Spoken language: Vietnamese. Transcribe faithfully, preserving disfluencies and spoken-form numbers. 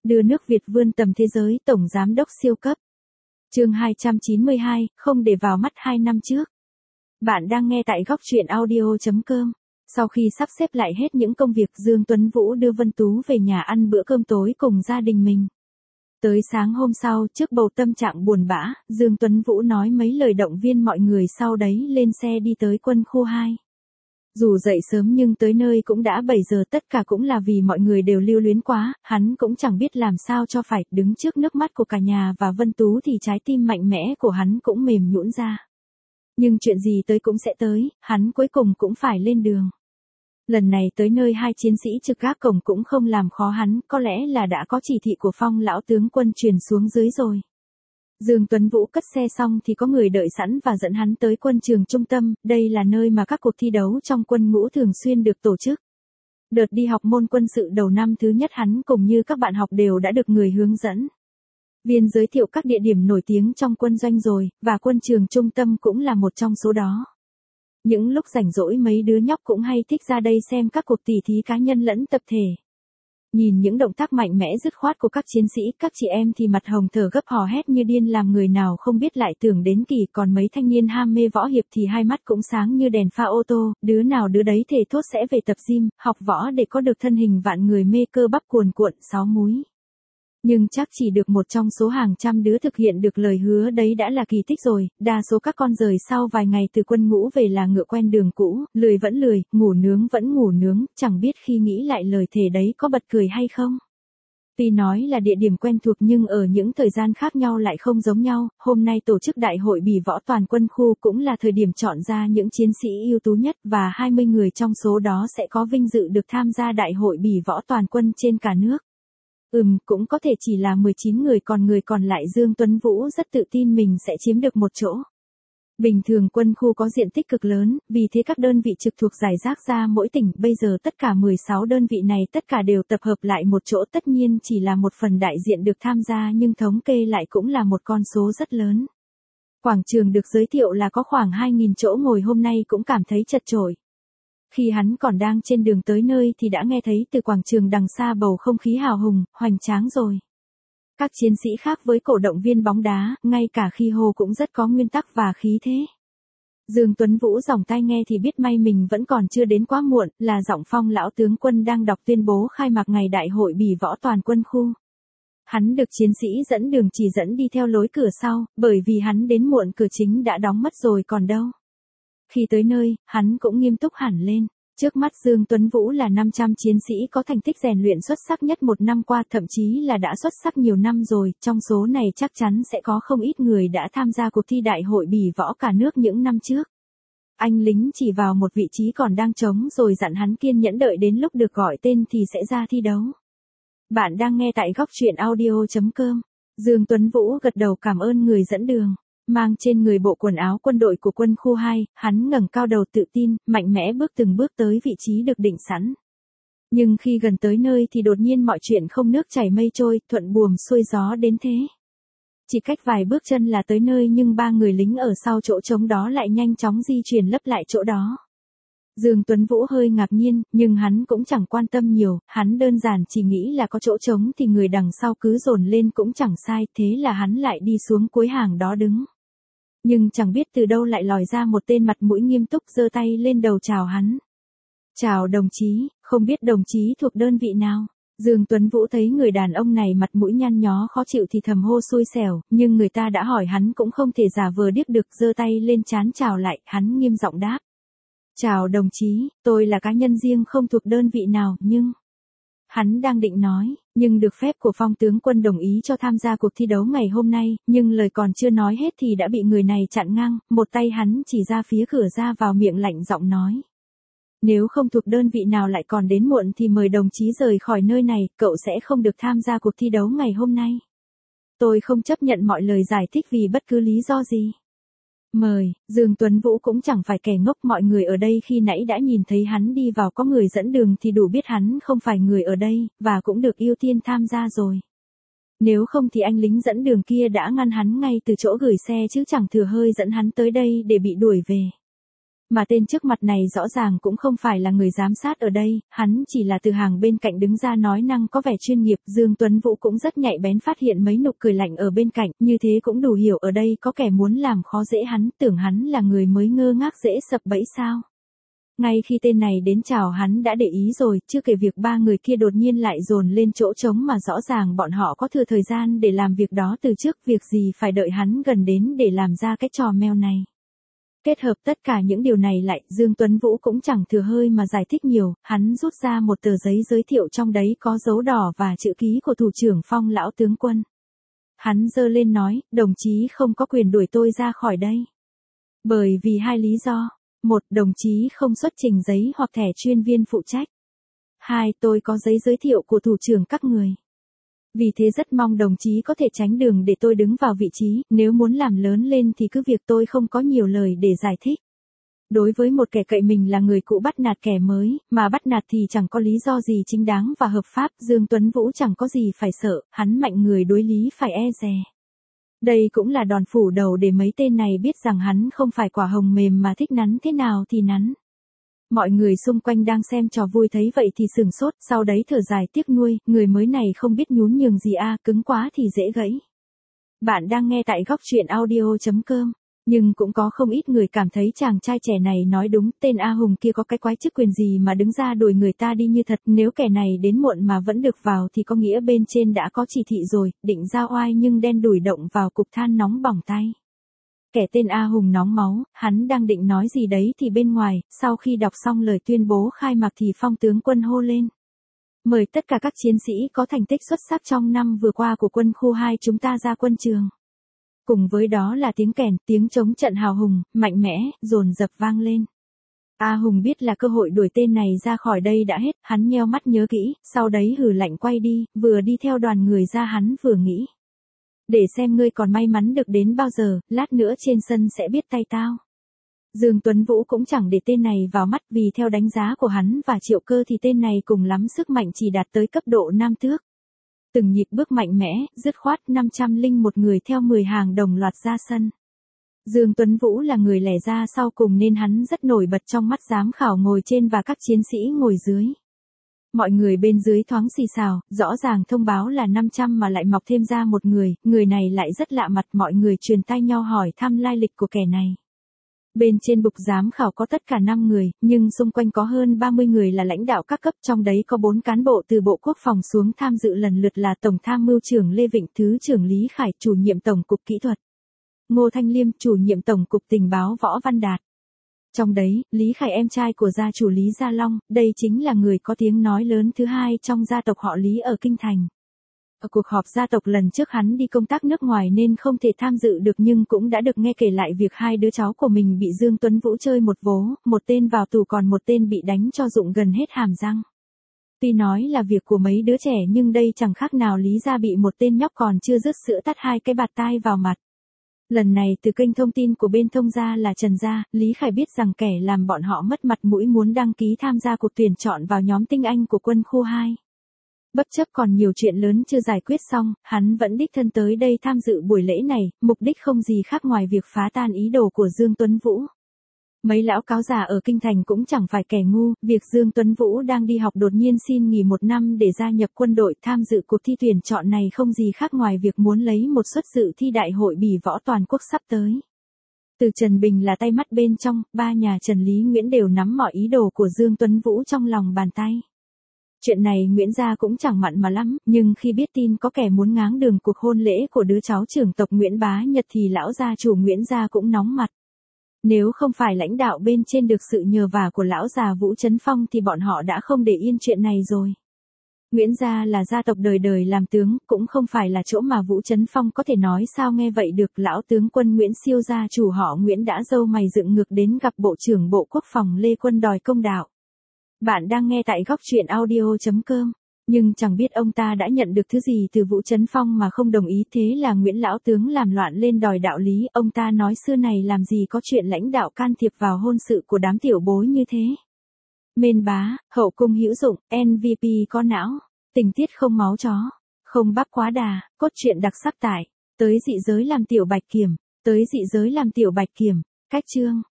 Đưa nước Việt vươn tầm thế giới, tổng giám đốc siêu cấp. Chương hai trăm chín mươi hai, không để vào mắt hai năm trước. Bạn đang nghe tại góc truyện audio chấm com. Sau khi sắp xếp lại hết những công việc, Dương Tuấn Vũ đưa Vân Tú về nhà ăn bữa cơm tối cùng gia đình mình. Tới sáng hôm sau, trước bầu tâm trạng buồn bã, Dương Tuấn Vũ nói mấy lời động viên mọi người, sau đấy lên xe đi tới quân khu hai. Dù dậy sớm nhưng tới nơi cũng đã bảy giờ, tất cả cũng là vì mọi người đều lưu luyến quá, hắn cũng chẳng biết làm sao cho phải, đứng trước nước mắt của cả nhà và Vân Tú thì trái tim mạnh mẽ của hắn cũng mềm nhũn ra. Nhưng chuyện gì tới cũng sẽ tới, hắn cuối cùng cũng phải lên đường. Lần này tới nơi, hai chiến sĩ trực gác cổng cũng không làm khó hắn, có lẽ là đã có chỉ thị của Phong lão tướng quân truyền xuống dưới rồi. Dương Tuấn Vũ cất xe xong thì có người đợi sẵn và dẫn hắn tới quân trường trung tâm, đây là nơi mà các cuộc thi đấu trong quân ngũ thường xuyên được tổ chức. Đợt đi học môn quân sự đầu năm thứ nhất, hắn cùng như các bạn học đều đã được người hướng dẫn viên giới thiệu các địa điểm nổi tiếng trong quân doanh rồi, và quân trường trung tâm cũng là một trong số đó. Những lúc rảnh rỗi mấy đứa nhóc cũng hay thích ra đây xem các cuộc tỉ thí cá nhân lẫn tập thể. Nhìn những động tác mạnh mẽ dứt khoát của các chiến sĩ, các chị em thì mặt hồng thở gấp hò hét như điên, làm người nào không biết lại tưởng đến kỳ, còn mấy thanh niên ham mê võ hiệp thì hai mắt cũng sáng như đèn pha ô tô, đứa nào đứa đấy thề thốt sẽ về tập gym, học võ để có được thân hình vạn người mê cơ bắp cuồn cuộn, sáu múi. Nhưng chắc chỉ được một trong số hàng trăm đứa thực hiện được lời hứa đấy đã là kỳ tích rồi, đa số các con rời sau vài ngày từ quân ngũ về là ngựa quen đường cũ, lười vẫn lười, ngủ nướng vẫn ngủ nướng, chẳng biết khi nghĩ lại lời thề đấy có bật cười hay không. Tuy nói là địa điểm quen thuộc nhưng ở những thời gian khác nhau lại không giống nhau, hôm nay tổ chức đại hội bỉ võ toàn quân khu cũng là thời điểm chọn ra những chiến sĩ ưu tú nhất, và hai mươi người trong số đó sẽ có vinh dự được tham gia đại hội bỉ võ toàn quân trên cả nước. Ừm, cũng có thể chỉ là mười chín người, còn người còn lại Dương Tuấn Vũ rất tự tin mình sẽ chiếm được một chỗ. Bình thường quân khu có diện tích cực lớn, vì thế các đơn vị trực thuộc rải rác ra mỗi tỉnh, bây giờ tất cả mười sáu đơn vị này tất cả đều tập hợp lại một chỗ, tất nhiên chỉ là một phần đại diện được tham gia nhưng thống kê lại cũng là một con số rất lớn. Quảng trường được giới thiệu là có khoảng hai nghìn chỗ ngồi, hôm nay cũng cảm thấy chật chội. Khi hắn còn đang trên đường tới nơi thì đã nghe thấy từ quảng trường đằng xa bầu không khí hào hùng, hoành tráng rồi. Các chiến sĩ khác với cổ động viên bóng đá, ngay cả khi hô cũng rất có nguyên tắc và khí thế. Dương Tuấn Vũ dòng tai nghe thì biết may mình vẫn còn chưa đến quá muộn, là giọng Phong lão tướng quân đang đọc tuyên bố khai mạc ngày đại hội bỉ võ toàn quân khu. Hắn được chiến sĩ dẫn đường chỉ dẫn đi theo lối cửa sau, bởi vì hắn đến muộn, cửa chính đã đóng mất rồi còn đâu. Khi tới nơi, hắn cũng nghiêm túc hẳn lên. Trước mắt Dương Tuấn Vũ là năm trăm chiến sĩ có thành tích rèn luyện xuất sắc nhất một năm qua, thậm chí là đã xuất sắc nhiều năm rồi, trong số này chắc chắn sẽ có không ít người đã tham gia cuộc thi đại hội bỉ võ cả nước những năm trước. Anh lính chỉ vào một vị trí còn đang trống rồi dặn hắn kiên nhẫn đợi đến lúc được gọi tên thì sẽ ra thi đấu. Bạn đang nghe tại góc truyện audio chấm com. Dương Tuấn Vũ gật đầu cảm ơn người dẫn đường. Mang trên người bộ quần áo quân đội của quân khu hai, hắn ngẩng cao đầu tự tin, mạnh mẽ bước từng bước tới vị trí được định sẵn. Nhưng khi gần tới nơi thì đột nhiên mọi chuyện không nước chảy mây trôi, thuận buồm xuôi gió đến thế. Chỉ cách vài bước chân là tới nơi, nhưng ba người lính ở sau chỗ trống đó lại nhanh chóng di chuyển lấp lại chỗ đó. Dương Tuấn Vũ hơi ngạc nhiên, nhưng hắn cũng chẳng quan tâm nhiều, hắn đơn giản chỉ nghĩ là có chỗ trống thì người đằng sau cứ dồn lên cũng chẳng sai, thế là hắn lại đi xuống cuối hàng đó đứng. Nhưng chẳng biết từ đâu lại lòi ra một tên mặt mũi nghiêm túc, giơ tay lên đầu chào hắn. Chào đồng chí, không biết đồng chí thuộc đơn vị nào? Dương Tuấn Vũ thấy người đàn ông này mặt mũi nhăn nhó khó chịu thì thầm hô xui xẻo, nhưng người ta đã hỏi hắn cũng không thể giả vờ điếc được, giơ tay lên trán chào lại, hắn nghiêm giọng đáp. Chào đồng chí, tôi là cá nhân riêng không thuộc đơn vị nào, nhưng... Hắn đang định nói, nhưng được phép của Phong tướng quân đồng ý cho tham gia cuộc thi đấu ngày hôm nay, nhưng lời còn chưa nói hết thì đã bị người này chặn ngang, một tay hắn chỉ ra phía cửa ra vào, miệng lạnh giọng nói. Nếu không thuộc đơn vị nào lại còn đến muộn thì mời đồng chí rời khỏi nơi này, cậu sẽ không được tham gia cuộc thi đấu ngày hôm nay. Tôi không chấp nhận mọi lời giải thích vì bất cứ lý do gì. Mời, Dương Tuấn Vũ cũng chẳng phải kẻ ngốc, mọi người ở đây khi nãy đã nhìn thấy hắn đi vào có người dẫn đường thì đủ biết hắn không phải người ở đây, và cũng được ưu tiên tham gia rồi. Nếu không thì anh lính dẫn đường kia đã ngăn hắn ngay từ chỗ gửi xe chứ chẳng thừa hơi dẫn hắn tới đây để bị đuổi về. Mà tên trước mặt này rõ ràng cũng không phải là người giám sát ở đây, hắn chỉ là từ hàng bên cạnh đứng ra nói năng có vẻ chuyên nghiệp. Dương Tuấn Vũ cũng rất nhạy bén phát hiện mấy nụ cười lạnh ở bên cạnh, như thế cũng đủ hiểu ở đây có kẻ muốn làm khó dễ hắn, tưởng hắn là người mới ngơ ngác dễ sập bẫy sao. Ngay khi tên này đến chào hắn đã để ý rồi, chưa kể việc ba người kia đột nhiên lại dồn lên chỗ trống mà rõ ràng bọn họ có thừa thời gian để làm việc đó từ trước, việc gì phải đợi hắn gần đến để làm ra cái trò mèo này. Kết hợp tất cả những điều này lại, Dương Tuấn Vũ cũng chẳng thừa hơi mà giải thích nhiều, hắn rút ra một tờ giấy giới thiệu trong đấy có dấu đỏ và chữ ký của thủ trưởng Phong lão tướng quân. Hắn giơ lên nói, đồng chí không có quyền đuổi tôi ra khỏi đây. Bởi vì hai lý do. Một, đồng chí không xuất trình giấy hoặc thẻ chuyên viên phụ trách. Hai, tôi có giấy giới thiệu của thủ trưởng các người. Vì thế rất mong đồng chí có thể tránh đường để tôi đứng vào vị trí, nếu muốn làm lớn lên thì cứ việc tôi không có nhiều lời để giải thích. Đối với một kẻ cậy mình là người cũ bắt nạt kẻ mới, mà bắt nạt thì chẳng có lý do gì chính đáng và hợp pháp, Dương Tuấn Vũ chẳng có gì phải sợ, hắn mạnh người đối lý phải e dè. Đây cũng là đòn phủ đầu để mấy tên này biết rằng hắn không phải quả hồng mềm mà thích nắn thế nào thì nắn. Mọi người xung quanh đang xem trò vui thấy vậy thì sừng sốt, sau đấy thở dài tiếc nuôi, người mới này không biết nhún nhường gì a, cứng quá thì dễ gãy. Bạn đang nghe tại góc truyện audio chấm com. Nhưng cũng có không ít người cảm thấy chàng trai trẻ này nói đúng, tên A Hùng kia có cái quái chức quyền gì mà đứng ra đuổi người ta đi như thật, nếu kẻ này đến muộn mà vẫn được vào thì có nghĩa bên trên đã có chỉ thị rồi, định ra oai nhưng đen đủi động vào cục than nóng bỏng tay. Kẻ tên A Hùng nóng máu, hắn đang định nói gì đấy thì bên ngoài, sau khi đọc xong lời tuyên bố khai mạc thì Phong tướng quân hô lên. Mời tất cả các chiến sĩ có thành tích xuất sắc trong năm vừa qua của quân khu hai chúng ta ra quân trường. Cùng với đó là tiếng kèn, tiếng trống trận hào hùng, mạnh mẽ, dồn dập vang lên. A Hùng biết là cơ hội đuổi tên này ra khỏi đây đã hết, hắn nheo mắt nhớ kỹ, sau đấy hừ lạnh quay đi, vừa đi theo đoàn người ra hắn vừa nghĩ. Để xem ngươi còn may mắn được đến bao giờ, lát nữa trên sân sẽ biết tay tao. Dương Tuấn Vũ cũng chẳng để tên này vào mắt vì theo đánh giá của hắn và Triệu Cơ thì tên này cùng lắm sức mạnh chỉ đạt tới cấp độ nam tước. Từng nhịp bước mạnh mẽ, dứt khoát năm trăm lẻ một người theo mười hàng đồng loạt ra sân. Dương Tuấn Vũ là người lẻ ra sau cùng nên hắn rất nổi bật trong mắt giám khảo ngồi trên và các chiến sĩ ngồi dưới. Mọi người bên dưới thoáng xì xào, rõ ràng thông báo là năm trăm mà lại mọc thêm ra một người, người này lại rất lạ mặt, mọi người truyền tai nhau hỏi thăm lai lịch của kẻ này. Bên trên bục giám khảo có tất cả năm người, nhưng xung quanh có hơn ba mươi người là lãnh đạo các cấp, trong đấy có bốn cán bộ từ Bộ Quốc phòng xuống tham dự lần lượt là Tổng tham mưu trưởng Lê Vịnh, Thứ trưởng Lý Khải, Chủ nhiệm Tổng cục Kỹ thuật Ngô Thanh Liêm, Chủ nhiệm Tổng cục Tình báo Võ Văn Đạt. Trong đấy, Lý Khải em trai của gia chủ Lý Gia Long, đây chính là người có tiếng nói lớn thứ hai trong gia tộc họ Lý ở Kinh Thành. Ở cuộc họp gia tộc lần trước hắn đi công tác nước ngoài nên không thể tham dự được nhưng cũng đã được nghe kể lại việc hai đứa cháu của mình bị Dương Tuấn Vũ chơi một vố, một tên vào tù còn một tên bị đánh cho rụng gần hết hàm răng. Tuy nói là việc của mấy đứa trẻ nhưng đây chẳng khác nào Lý gia bị một tên nhóc còn chưa dứt sữa tát hai cái bạt tai vào mặt. Lần này từ kênh thông tin của bên Thông gia là Trần gia, Lý Khải biết rằng kẻ làm bọn họ mất mặt mũi muốn đăng ký tham gia cuộc tuyển chọn vào nhóm tinh anh của quân khu hai. Bất chấp còn nhiều chuyện lớn chưa giải quyết xong, hắn vẫn đích thân tới đây tham dự buổi lễ này, mục đích không gì khác ngoài việc phá tan ý đồ của Dương Tuấn Vũ. Mấy lão cáo già ở Kinh Thành cũng chẳng phải kẻ ngu, việc Dương Tuấn Vũ đang đi học đột nhiên xin nghỉ một năm để gia nhập quân đội tham dự cuộc thi tuyển chọn này không gì khác ngoài việc muốn lấy một suất dự thi đại hội bỉ võ toàn quốc sắp tới. Từ Trần Bình là tay mắt bên trong, ba nhà Trần Lý Nguyễn đều nắm mọi ý đồ của Dương Tuấn Vũ trong lòng bàn tay. Chuyện này Nguyễn gia cũng chẳng mặn mà lắm, nhưng khi biết tin có kẻ muốn ngáng đường cuộc hôn lễ của đứa cháu trưởng tộc Nguyễn Bá Nhật thì lão gia chủ Nguyễn gia cũng nóng mặt. Nếu không phải lãnh đạo bên trên được sự nhờ vả của lão già Vũ Trấn Phong thì bọn họ đã không để yên chuyện này rồi. Nguyễn gia là gia tộc đời đời làm tướng, cũng không phải là chỗ mà Vũ Trấn Phong có thể nói sao nghe vậy được. Lão tướng quân Nguyễn Siêu gia chủ họ Nguyễn đã râu mày dựng ngược đến gặp Bộ trưởng Bộ Quốc phòng Lê Quân đòi công đạo. Bạn đang nghe tại góc truyện audio chấm com. Nhưng chẳng biết ông ta đã nhận được thứ gì từ Vũ Trấn Phong mà không đồng ý, thế là Nguyễn lão tướng làm loạn lên đòi đạo lý. Ông ta nói xưa này làm gì có chuyện lãnh đạo can thiệp vào hôn sự của đám tiểu bối như thế. Mên bá, hậu cung hữu dụng, em vê pê có não, tình tiết không máu chó, không bắp quá đà, cốt truyện đặc sắc tại, tới dị giới làm tiểu bạch kiểm, tới dị giới làm tiểu bạch kiểm, cách chương.